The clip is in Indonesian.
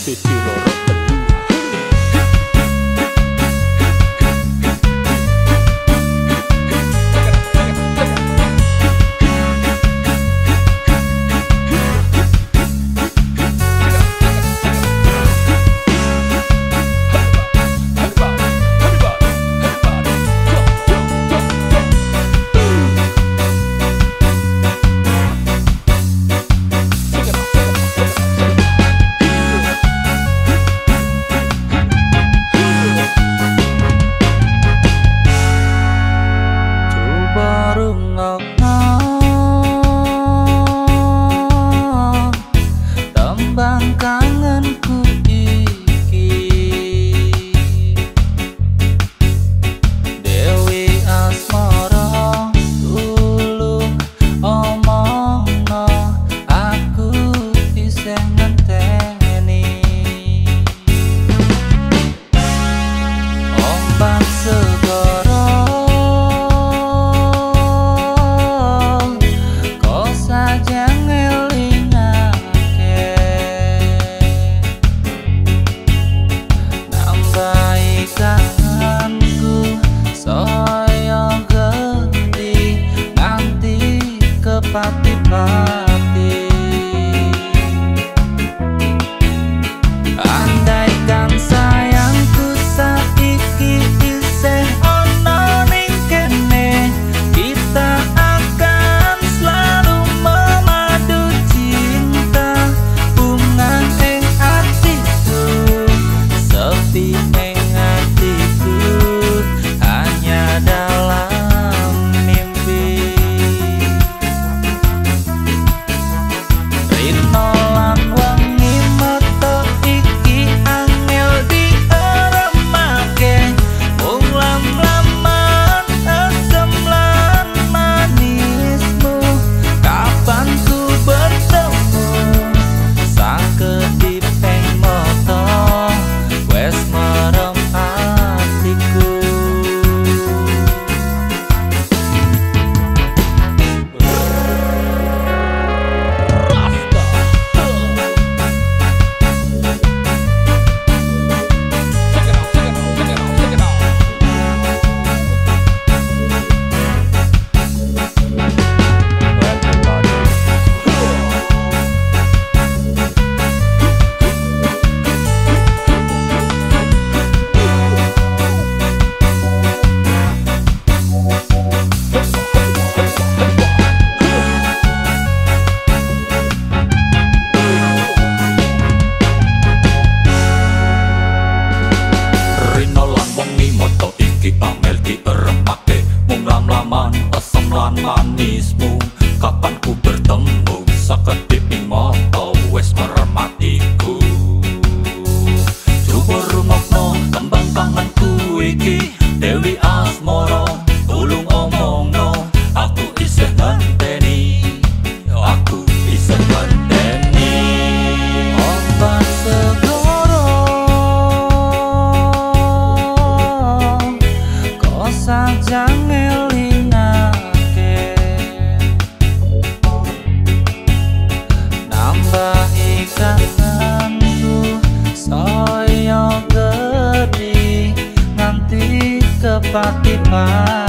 sisi loro tembang kangenku iki Dewi Asmara tulung omongno aku isih ngenteni ombak segara kok saja kangenku saya gede nganti kepati-pati andaikan sayangku saiki isih ono ning kene kita akan selalu memadu cinta bunga ing atiku sepi asam lan manismu kapan ku bertemu sakedip ing mata wis merematiku coba rungokno tembang kangenku iki Dewi Asmara tulung omongno aku isih ngenteni aku isih ngenteni ombak segara kok saja kangenku saya gede nganti kepati-pati